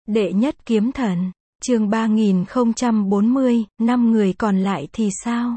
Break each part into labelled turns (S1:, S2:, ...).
S1: Đệ nhất kiếm thần, chương 3040, 5 người còn lại thì sao?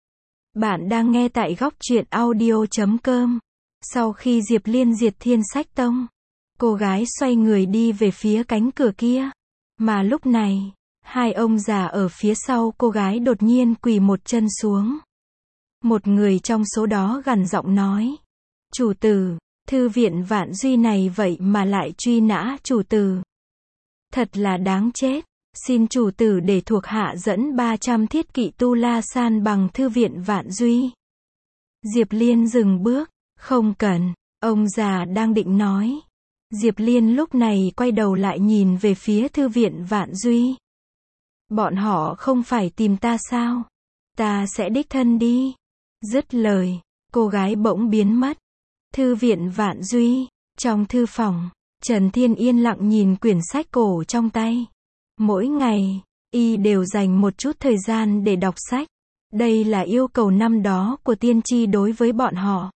S1: Bạn đang nghe tại góc truyện audio.com. Sau khi Diệp Liên diệt Thiên Sách Tông, cô gái xoay người đi về phía cánh cửa kia. Mà lúc này, hai ông già ở phía sau cô gái đột nhiên quỳ một chân xuống. Một người trong số đó gằn giọng nói: "Chủ tử, thư viện Vạn Duy này vậy mà lại truy nã chủ tử. Thật là đáng chết. Xin chủ tử để thuộc hạ dẫn 300 thiết kỵ tu la san bằng thư viện Vạn Duy." Diệp Liên dừng bước. "Không cần." Ông già đang định nói. Diệp Liên lúc này quay đầu lại nhìn về phía thư viện Vạn Duy. "Bọn họ không phải tìm ta sao? Ta sẽ đích thân đi." Dứt lời, cô gái bỗng biến mất. Thư viện Vạn Duy, trong thư phòng, Trần Thiên yên lặng nhìn quyển sách cổ trong tay. Mỗi ngày, y đều dành một chút thời gian để đọc sách. Đây là yêu cầu năm đó của tiên tri đối với bọn họ.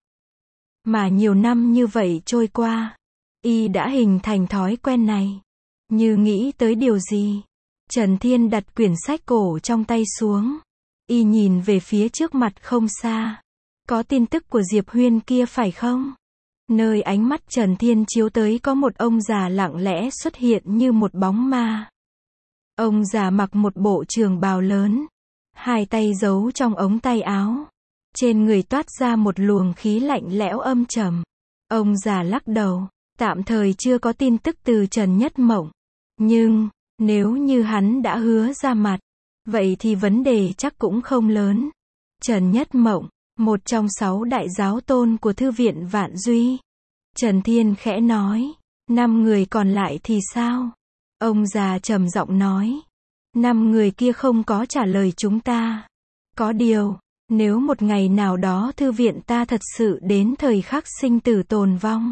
S1: Mà nhiều năm như vậy trôi qua, y đã hình thành thói quen này. Như nghĩ tới điều gì, Trần Thiên đặt quyển sách cổ trong tay xuống. Y nhìn về phía trước mặt không xa. "Có tin tức của Diệp Huyên kia phải không?" Nơi ánh mắt Trần Thiên chiếu tới có một ông già lặng lẽ xuất hiện như một bóng ma. Ông già mặc một bộ trường bào lớn, hai tay giấu trong ống tay áo. Trên người toát ra một luồng khí lạnh lẽo âm trầm. Ông già lắc đầu, tạm thời chưa có tin tức từ Trần Nhất Mộng. Nhưng, nếu như hắn đã hứa ra mặt, vậy thì vấn đề chắc cũng không lớn. Trần Nhất Mộng, một trong 6 đại giáo tôn của thư viện Vạn Duy. Trần Thiên khẽ nói: "5 người còn lại thì sao?" Ông già trầm giọng nói: "5 người kia không có trả lời chúng ta. Có điều, nếu một ngày nào đó thư viện ta thật sự đến thời khắc sinh tử tồn vong,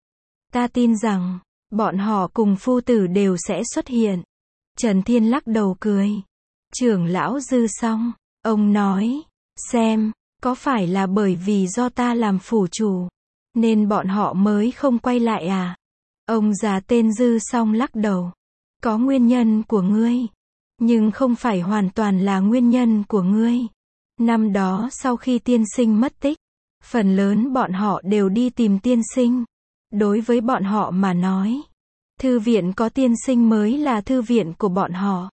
S1: ta tin rằng, bọn họ cùng phu tử đều sẽ xuất hiện." Trần Thiên lắc đầu cười. "Trưởng lão Dư Song, ông nói, xem, có phải là bởi vì do ta làm phủ chủ, nên bọn họ mới không quay lại à?" Ông già tên Dư Song lắc đầu. "Có nguyên nhân của ngươi, nhưng không phải hoàn toàn là nguyên nhân của ngươi. Năm đó sau khi tiên sinh mất tích, phần lớn bọn họ đều đi tìm tiên sinh. Đối với bọn họ mà nói, thư viện có tiên sinh mới là thư viện của bọn họ.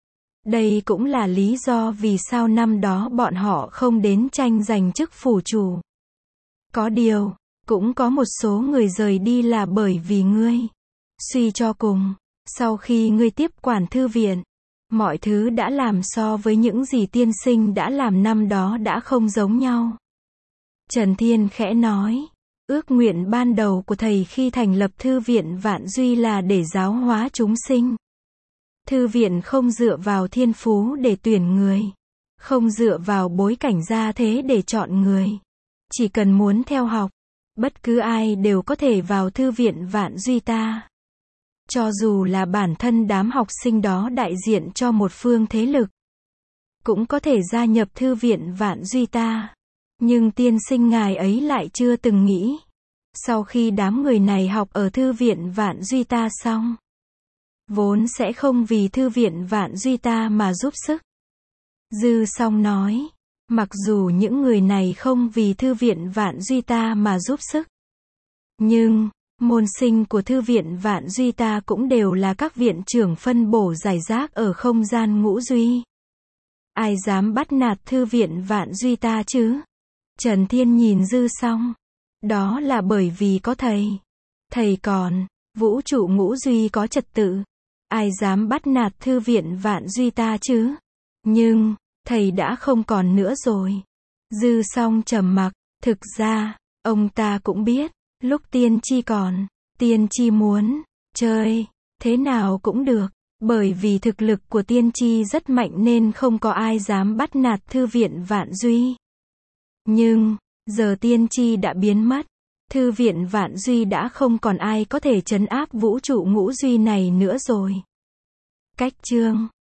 S1: Đây cũng là lý do vì sao năm đó bọn họ không đến tranh giành chức phủ chủ. Có điều, cũng có một số người rời đi là bởi vì ngươi. Suy cho cùng, sau khi ngươi tiếp quản thư viện, mọi thứ đã làm so với những gì tiên sinh đã làm năm đó đã không giống nhau." Trần Thiên khẽ nói: "Ước nguyện ban đầu của thầy khi thành lập thư viện Vạn Duy là để giáo hóa chúng sinh. Thư viện không dựa vào thiên phú để tuyển người, không dựa vào bối cảnh gia thế để chọn người. Chỉ cần muốn theo học, bất cứ ai đều có thể vào thư viện Vạn Duy ta. Cho dù là bản thân đám học sinh đó đại diện cho một phương thế lực, cũng có thể gia nhập thư viện Vạn Duy ta. Nhưng tiên sinh ngài ấy lại chưa từng nghĩ, sau khi đám người này học ở thư viện Vạn Duy ta xong, vốn sẽ không vì thư viện Vạn Duy ta mà giúp sức." Dư Song nói: "Mặc dù những người này không vì thư viện Vạn Duy ta mà giúp sức, nhưng môn sinh của thư viện Vạn Duy ta cũng đều là các viện trưởng phân bổ rải rác ở không gian ngũ duy. Ai dám bắt nạt thư viện Vạn Duy ta chứ?" Trần Thiên nhìn Dư Song. "Đó là bởi vì có thầy. Thầy còn, vũ trụ ngũ duy có trật tự. Ai dám bắt nạt thư viện Vạn Duy ta chứ? Nhưng, thầy đã không còn nữa rồi." Dư Song trầm mặc. Thực ra, ông ta cũng biết, lúc tiên tri còn, tiên tri muốn chơi thế nào cũng được, bởi vì thực lực của tiên tri rất mạnh nên không có ai dám bắt nạt thư viện Vạn Duy. Nhưng, giờ tiên tri đã biến mất, thư viện Vạn Duy đã không còn ai có thể trấn áp vũ trụ ngũ duy này nữa rồi. Cách chương